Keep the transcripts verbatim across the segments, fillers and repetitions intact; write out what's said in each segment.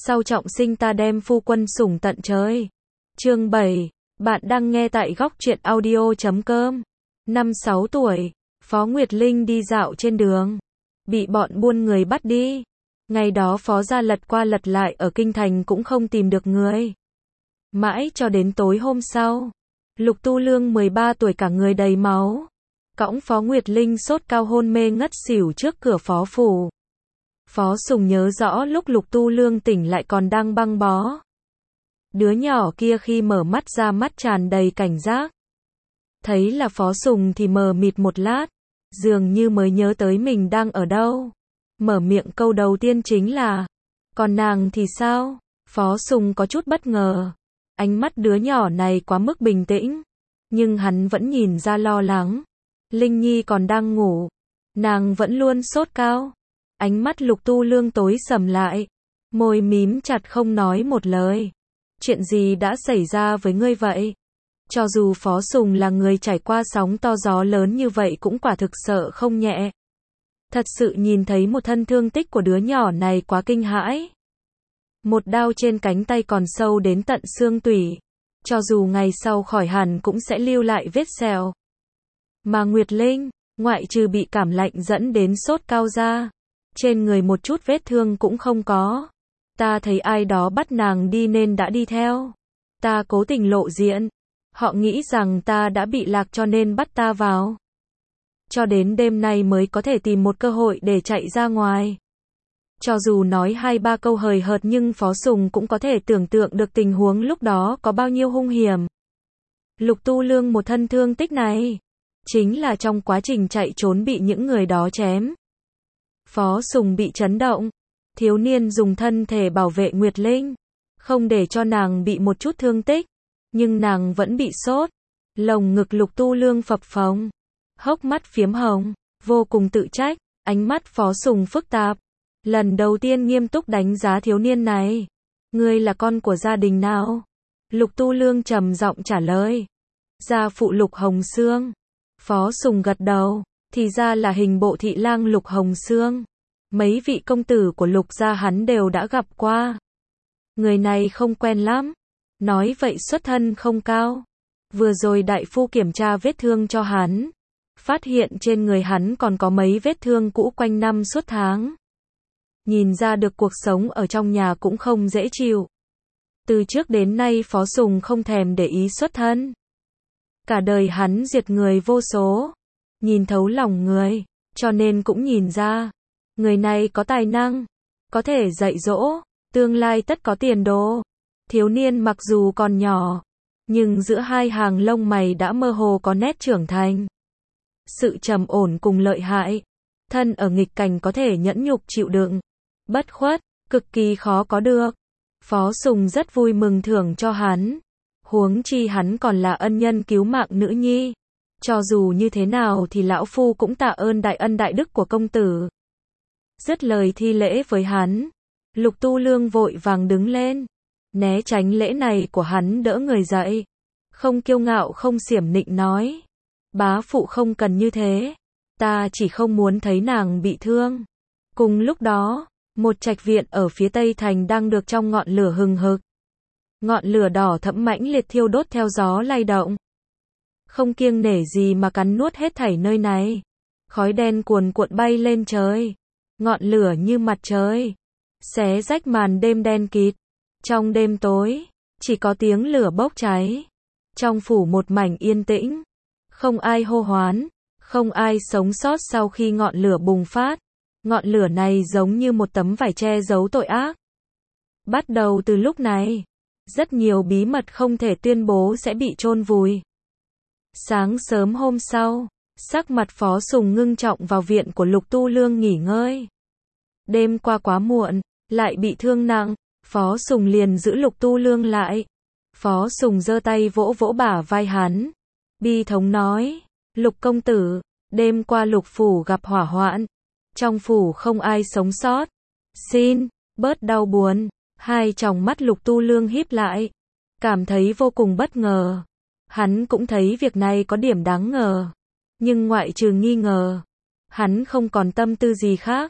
sau trọng sinh ta đem phu quân sủng tận trời. Chương bảy, bạn đang nghe tại góc truyện audio chấm com. Năm sáu tuổi, Phó Nguyệt Linh đi dạo trên đường, bị bọn buôn người bắt đi. Ngày đó Phó gia lật qua lật lại ở kinh thành cũng không tìm được người. Mãi cho đến tối hôm sau, Lục Tu Lương mười ba tuổi cả người đầy máu, cõng Phó Nguyệt Linh sốt cao hôn mê ngất xỉu trước cửa Phó phủ. Phó Sùng nhớ rõ lúc Lục Tu Lương tỉnh lại còn đang băng bó. Đứa nhỏ kia khi mở mắt ra mắt tràn đầy cảnh giác. Thấy là Phó Sùng thì mờ mịt một lát, dường như mới nhớ tới mình đang ở đâu. Mở miệng câu đầu tiên chính là, còn nàng thì sao? Phó Sùng có chút bất ngờ. Ánh mắt đứa nhỏ này quá mức bình tĩnh, nhưng hắn vẫn nhìn ra lo lắng. Linh Nhi còn đang ngủ, nàng vẫn luôn sốt cao. Ánh mắt Lục Tu Lương tối sầm lại, môi mím chặt không nói một lời. Chuyện gì đã xảy ra với ngươi vậy? Cho dù Phó Sùng là người trải qua sóng to gió lớn như vậy cũng quả thực sợ không nhẹ. Thật sự nhìn thấy một thân thương tích của đứa nhỏ này quá kinh hãi. Một đao trên cánh tay còn sâu đến tận xương tủy. Cho dù ngày sau khỏi hẳn cũng sẽ lưu lại vết sẹo. Mà Nguyệt Linh, ngoại trừ bị cảm lạnh dẫn đến sốt cao ra, trên người một chút vết thương cũng không có. Ta thấy ai đó bắt nàng đi nên đã đi theo. Ta cố tình lộ diện. Họ nghĩ rằng ta đã bị lạc cho nên bắt ta vào. Cho đến đêm nay mới có thể tìm một cơ hội để chạy ra ngoài. Cho dù nói hai ba câu hời hợt nhưng Phó Sùng cũng có thể tưởng tượng được tình huống lúc đó có bao nhiêu hung hiểm. Lục Tu Lương một thân thương tích này, chính là trong quá trình chạy trốn bị những người đó chém. Phó Sùng bị chấn động. Thiếu niên dùng thân thể bảo vệ Nguyệt Linh, không để cho nàng bị một chút thương tích. Nhưng nàng vẫn bị sốt. Lồng ngực Lục Tu Lương phập phồng, hốc mắt phiếm hồng, vô cùng tự trách. Ánh mắt Phó Sùng phức tạp, lần đầu tiên nghiêm túc đánh giá thiếu niên này. Ngươi là con của gia đình nào? Lục Tu Lương trầm giọng trả lời. Gia phụ Lục Hồng Xương. Phó Sùng gật đầu. Thì ra là hình bộ thị lang Lục Hồng Xương. Mấy vị công tử của Lục gia hắn đều đã gặp qua. Người này không quen lắm. Nói vậy xuất thân không cao. Vừa rồi đại phu kiểm tra vết thương cho hắn, phát hiện trên người hắn còn có mấy vết thương cũ quanh năm suốt tháng. Nhìn ra được cuộc sống ở trong nhà cũng không dễ chịu. Từ trước đến nay Phó Sùng không thèm để ý xuất thân. Cả đời hắn diệt người vô số, nhìn thấu lòng người, cho nên cũng nhìn ra. Người này có tài năng, có thể dạy dỗ, tương lai tất có tiền đồ. Thiếu niên mặc dù còn nhỏ, nhưng giữa hai hàng lông mày đã mơ hồ có nét trưởng thành. Sự trầm ổn cùng lợi hại. Thân ở nghịch cảnh có thể nhẫn nhục chịu đựng. Bất khuất, cực kỳ khó có được. Phó Sùng rất vui mừng thưởng cho hắn. Huống chi hắn còn là ân nhân cứu mạng nữ nhi. Cho dù như thế nào thì lão phu cũng tạ ơn đại ân đại đức của công tử. Dứt lời thi lễ với hắn, Lục Tu Lương vội vàng đứng lên, né tránh lễ này của hắn, đỡ người dậy. Không kiêu ngạo không xiểm nịnh nói. Bá phụ không cần như thế. Ta chỉ không muốn thấy nàng bị thương. Cùng lúc đó, một trạch viện ở phía tây thành đang được trong ngọn lửa hừng hực. Ngọn lửa đỏ thẫm mãnh liệt thiêu đốt theo gió lay động. Không kiêng nể gì mà cắn nuốt hết thảy nơi này. Khói đen cuồn cuộn bay lên trời. Ngọn lửa như mặt trời, xé rách màn đêm đen kịt. Trong đêm tối, chỉ có tiếng lửa bốc cháy. Trong phủ một mảnh yên tĩnh. Không ai hô hoán, không ai sống sót sau khi ngọn lửa bùng phát. Ngọn lửa này giống như một tấm vải che giấu tội ác. Bắt đầu từ lúc này, rất nhiều bí mật không thể tuyên bố sẽ bị chôn vùi. Sáng sớm hôm sau, sắc mặt Phó Sùng ngưng trọng vào viện của Lục Tu Lương nghỉ ngơi. Đêm qua quá muộn, lại bị thương nặng, Phó Sùng liền giữ Lục Tu Lương lại. Phó Sùng giơ tay vỗ vỗ bả vai hắn, bi thống nói, Lục công tử, đêm qua Lục phủ gặp hỏa hoạn, trong phủ không ai sống sót. Xin, bớt đau buồn. Hai tròng mắt Lục Tu Lương híp lại, cảm thấy vô cùng bất ngờ. Hắn cũng thấy việc này có điểm đáng ngờ, nhưng ngoại trừ nghi ngờ, hắn không còn tâm tư gì khác.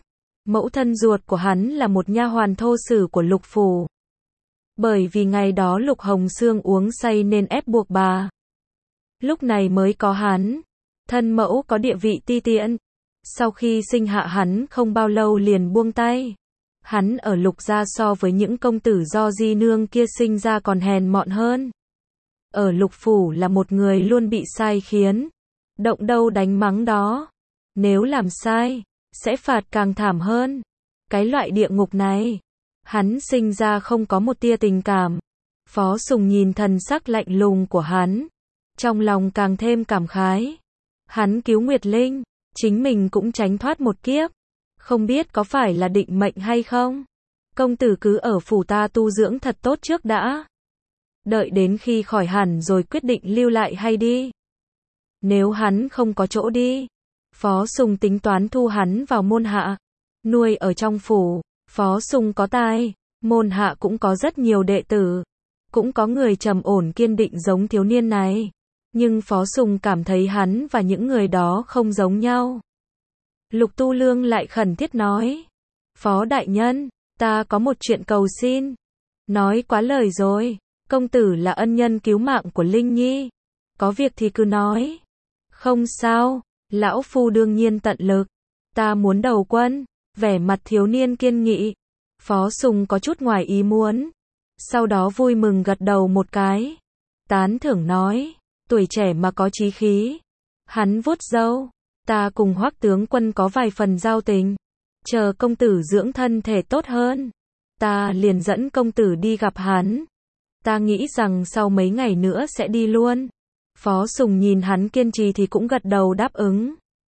Mẫu thân ruột của hắn là một nha hoàn thô sử của Lục phủ. Bởi vì ngày đó Lục Hồng Sương uống say nên ép buộc bà. Lúc này mới có hắn. Thân mẫu có địa vị ti tiện. Sau khi sinh hạ hắn không bao lâu liền buông tay. Hắn ở Lục gia so với những công tử do di nương kia sinh ra còn hèn mọn hơn. Ở Lục phủ là một người luôn bị sai khiến. Động đâu đánh mắng đó. Nếu làm sai, sẽ phạt càng thảm hơn. Cái loại địa ngục này, hắn sinh ra không có một tia tình cảm. Phó Sùng nhìn thần sắc lạnh lùng của hắn, trong lòng càng thêm cảm khái. Hắn cứu Nguyệt Linh, chính mình cũng tránh thoát một kiếp. Không biết có phải là định mệnh hay không? Công tử cứ ở phủ ta tu dưỡng thật tốt trước đã. Đợi đến khi khỏi hẳn rồi quyết định lưu lại hay đi. Nếu hắn không có chỗ đi, Phó Sùng tính toán thu hắn vào môn hạ, nuôi ở trong phủ. Phó Sùng có tài, môn hạ cũng có rất nhiều đệ tử, cũng có người trầm ổn kiên định giống thiếu niên này. Nhưng Phó Sùng cảm thấy hắn và những người đó không giống nhau. Lục Tu Lương lại khẩn thiết nói, Phó đại nhân, ta có một chuyện cầu xin. Nói quá lời rồi, công tử là ân nhân cứu mạng của Linh Nhi. Có việc thì cứ nói. Không sao, lão phu đương nhiên tận lực. Ta muốn đầu quân. Vẻ mặt thiếu niên kiên nghị. Phó Sùng có chút ngoài ý muốn. Sau đó vui mừng gật đầu một cái. Tán thưởng nói, tuổi trẻ mà có chí khí. Hắn vuốt râu, ta cùng Hoắc tướng quân có vài phần giao tình. Chờ công tử dưỡng thân thể tốt hơn, ta liền dẫn công tử đi gặp hắn. Ta nghĩ rằng sau mấy ngày nữa sẽ đi luôn. Phó Sùng nhìn hắn kiên trì thì cũng gật đầu đáp ứng.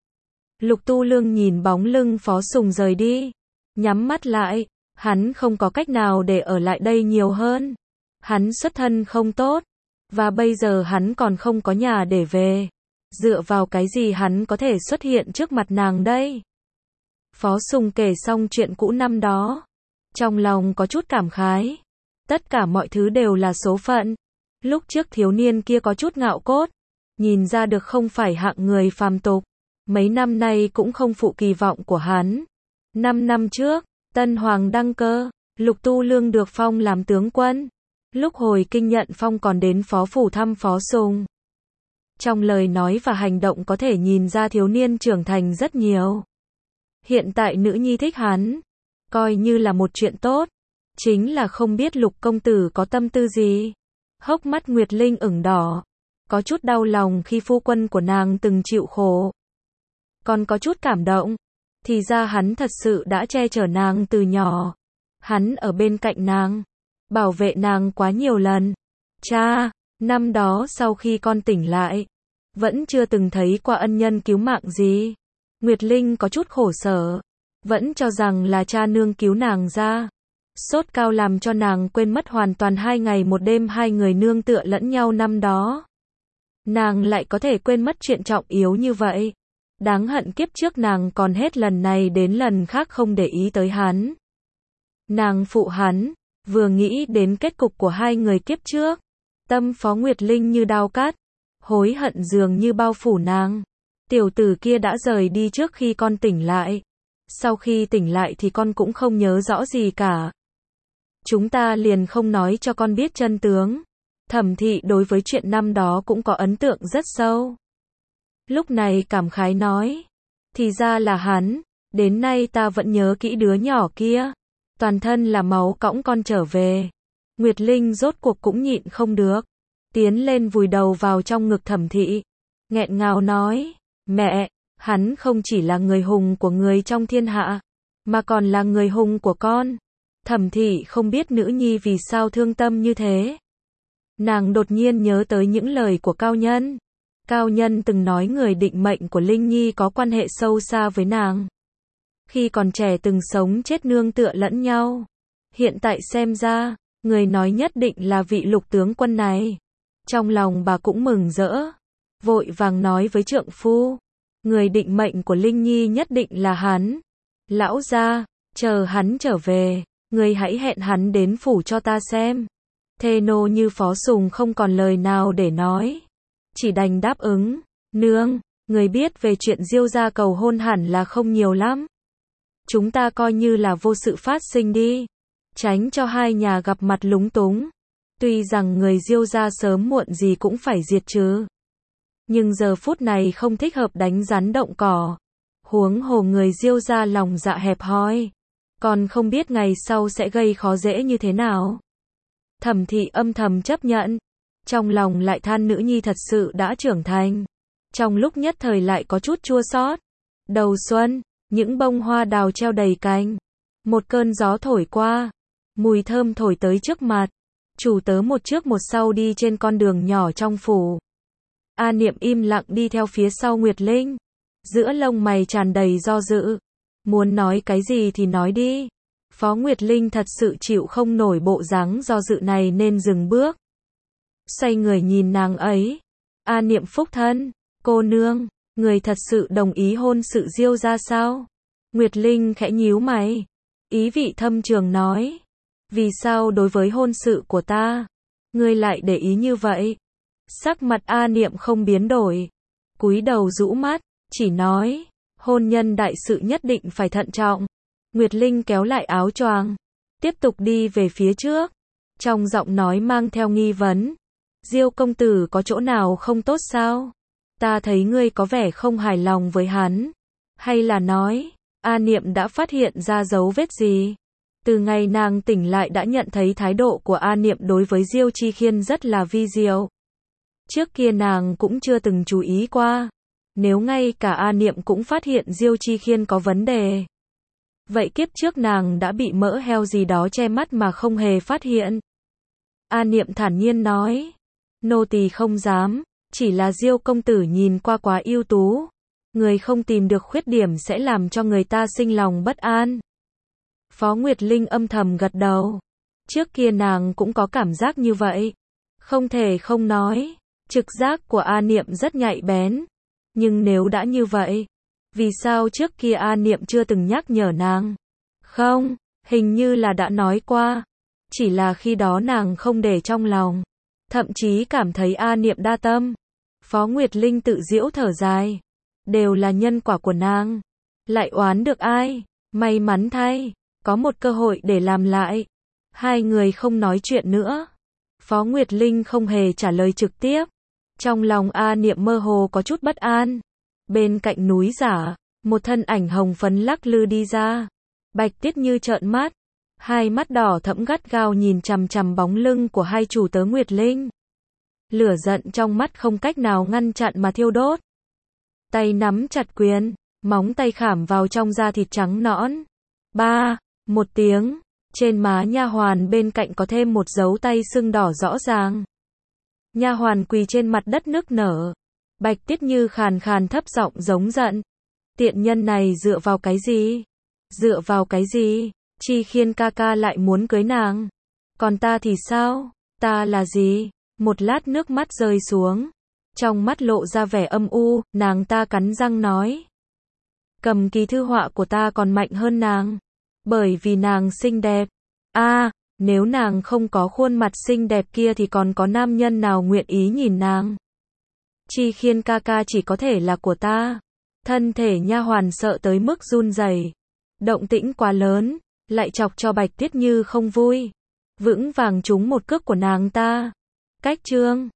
Lục Tu Lương nhìn bóng lưng Phó Sùng rời đi, nhắm mắt lại. Hắn không có cách nào để ở lại đây nhiều hơn. Hắn xuất thân không tốt, và bây giờ hắn còn không có nhà để về. Dựa vào cái gì hắn có thể xuất hiện trước mặt nàng đây? Phó Sùng kể xong chuyện cũ năm đó, trong lòng có chút cảm khái. Tất cả mọi thứ đều là số phận. Lúc trước thiếu niên kia có chút ngạo cốt, nhìn ra được không phải hạng người phàm tục. Mấy năm nay cũng không phụ kỳ vọng của hắn. Năm năm trước, Tân Hoàng đăng cơ, Lục Tu Lương được phong làm tướng quân. Lúc hồi kinh nhận phong còn đến phó phủ thăm Phó Sùng. Trong lời nói và hành động có thể nhìn ra thiếu niên trưởng thành rất nhiều. Hiện tại nữ nhi thích hắn, coi như là một chuyện tốt. Chính là không biết Lục công tử có tâm tư gì. Hốc mắt Nguyệt Linh ửng đỏ, có chút đau lòng khi phu quân của nàng từng chịu khổ. Còn có chút cảm động, thì ra hắn thật sự đã che chở nàng từ nhỏ. Hắn ở bên cạnh nàng, bảo vệ nàng quá nhiều lần. Cha, năm đó sau khi con tỉnh lại, vẫn chưa từng thấy qua ân nhân cứu mạng gì. Nguyệt Linh có chút khổ sở, vẫn cho rằng là cha nương cứu nàng ra. Sốt cao làm cho nàng quên mất hoàn toàn hai ngày một đêm hai người nương tựa lẫn nhau năm đó. Nàng lại có thể quên mất chuyện trọng yếu như vậy. Đáng hận kiếp trước nàng còn hết lần này đến lần khác không để ý tới hắn. Nàng phụ hắn, vừa nghĩ đến kết cục của hai người kiếp trước, tâm Phó Nguyệt Linh như đao cắt, hối hận dường như bao phủ nàng. Tiểu tử kia đã rời đi trước khi con tỉnh lại. Sau khi tỉnh lại thì con cũng không nhớ rõ gì cả. Chúng ta liền không nói cho con biết chân tướng. Thẩm Thị đối với chuyện năm đó cũng có ấn tượng rất sâu. Lúc này cảm khái nói, thì ra là hắn, đến nay ta vẫn nhớ kỹ đứa nhỏ kia, toàn thân là máu cõng con trở về. Nguyệt Linh rốt cuộc cũng nhịn không được, tiến lên vùi đầu vào trong ngực Thẩm Thị, nghẹn ngào nói, mẹ, hắn không chỉ là người hùng của người trong thiên hạ, mà còn là người hùng của con. Thẩm Thị không biết nữ nhi vì sao thương tâm như thế. Nàng đột nhiên nhớ tới những lời của Cao Nhân. Cao Nhân từng nói người định mệnh của Linh Nhi có quan hệ sâu xa với nàng. Khi còn trẻ từng sống chết nương tựa lẫn nhau. Hiện tại xem ra, người nói nhất định là vị Lục tướng quân này. Trong lòng bà cũng mừng rỡ, vội vàng nói với trượng phu, người định mệnh của Linh Nhi nhất định là hắn. Lão gia, chờ hắn trở về, người hãy hẹn hắn đến phủ cho ta xem. Thê nô như Phó Sùng không còn lời nào để nói, chỉ đành đáp ứng. Nương, người biết về chuyện Diêu gia cầu hôn hẳn là không nhiều lắm. chúng ta coi như là vô sự phát sinh đi, tránh cho hai nhà gặp mặt lúng túng. Tuy rằng người Diêu gia sớm muộn gì cũng phải diệt trừ, nhưng giờ phút này không thích hợp đánh rắn động cỏ. Huống hồ người Diêu gia lòng dạ hẹp hòi, còn không biết ngày sau sẽ gây khó dễ như thế nào. Thẩm Thị âm thầm chấp nhận, trong lòng lại than nữ nhi thật sự đã trưởng thành. Trong lúc nhất thời lại có chút chua xót. Đầu xuân, những bông hoa đào treo đầy cành. Một cơn gió thổi qua, mùi thơm thổi tới trước mặt. Chủ tớ một trước một sau đi trên con đường nhỏ trong phủ. A Niệm im lặng đi theo phía sau Nguyệt Linh, giữa lông mày tràn đầy do dự. Muốn nói cái gì thì nói đi. Phó Nguyệt Linh thật sự chịu không nổi bộ dáng do dự này nên dừng bước. Xoay người nhìn nàng ấy. A Niệm phúc thân, cô nương, người thật sự đồng ý hôn sự Diêu gia sao? Nguyệt Linh khẽ nhíu mày, ý vị thâm trường nói. Vì sao đối với hôn sự của ta, ngươi lại để ý như vậy? Sắc mặt A Niệm không biến đổi, cúi đầu rũ mắt, chỉ nói, hôn nhân đại sự nhất định phải thận trọng. Nguyệt Linh kéo lại áo choàng, tiếp tục đi về phía trước, trong giọng nói mang theo nghi vấn. Diêu công tử có chỗ nào không tốt sao? Ta thấy ngươi có vẻ không hài lòng với hắn. Hay là nói, A Niệm đã phát hiện ra dấu vết gì? Từ ngày nàng tỉnh lại đã nhận thấy thái độ của A Niệm đối với Diêu Chi Khiên rất là vi diệu. Trước kia nàng cũng chưa từng chú ý qua. Nếu ngay cả A Niệm cũng phát hiện Diêu Chi Khiên có vấn đề, vậy kiếp trước nàng đã bị mỡ heo gì đó che mắt mà không hề phát hiện. A Niệm thản nhiên nói, nô tỳ không dám, chỉ là Diêu công tử nhìn qua quá ưu tú. Người không tìm được khuyết điểm sẽ làm cho người ta sinh lòng bất an. Phó Nguyệt Linh âm thầm gật đầu. Trước kia nàng cũng có cảm giác như vậy. Không thể không nói, trực giác của A Niệm rất nhạy bén. Nhưng nếu đã như vậy, vì sao trước kia A Niệm chưa từng nhắc nhở nàng? Không, hình như là đã nói qua. Chỉ là khi đó nàng không để trong lòng. Thậm chí cảm thấy A Niệm đa tâm. Phó Nguyệt Linh tự giễu thở dài. Đều là nhân quả của nàng. Lại oán được ai? May mắn thay, có một cơ hội để làm lại. Hai người không nói chuyện nữa. Phó Nguyệt Linh không hề trả lời trực tiếp. Trong lòng A Niệm mơ hồ có chút bất an. Bên cạnh núi giả, một thân ảnh hồng phấn lắc lư đi ra. Bạch Tiết Như trợn mắt, hai mắt đỏ thẫm gắt gao nhìn chằm chằm bóng lưng của hai chủ tớ Nguyệt Linh. Lửa giận trong mắt không cách nào ngăn chặn mà thiêu đốt. Tay nắm chặt quyền, móng tay khảm vào trong da thịt trắng nõn. Ba, một tiếng, trên má nha hoàn bên cạnh có thêm một dấu tay sưng đỏ rõ ràng. Nha hoàn quỳ trên mặt đất nức nở. Bạch Tiết Như khàn khàn thấp giọng giống giận. Tiện nhân này dựa vào cái gì? Dựa vào cái gì? Chi Khiên ca ca lại muốn cưới nàng. Còn ta thì sao? Ta là gì? Một lát nước mắt rơi xuống. Trong mắt lộ ra vẻ âm u, nàng ta cắn răng nói. Cầm ký thư họa của ta còn mạnh hơn nàng. Bởi vì nàng xinh đẹp. a à, nếu nàng không có khuôn mặt xinh đẹp kia thì còn có nam nhân nào nguyện ý nhìn nàng. Chi Khiên ca ca chỉ có thể là của ta. Thân thể nha hoàn sợ tới mức run rẩy. Động tĩnh quá lớn, lại chọc cho Bạch Tiết Như không vui. Vững vàng trúng một cước của nàng ta. Cách chương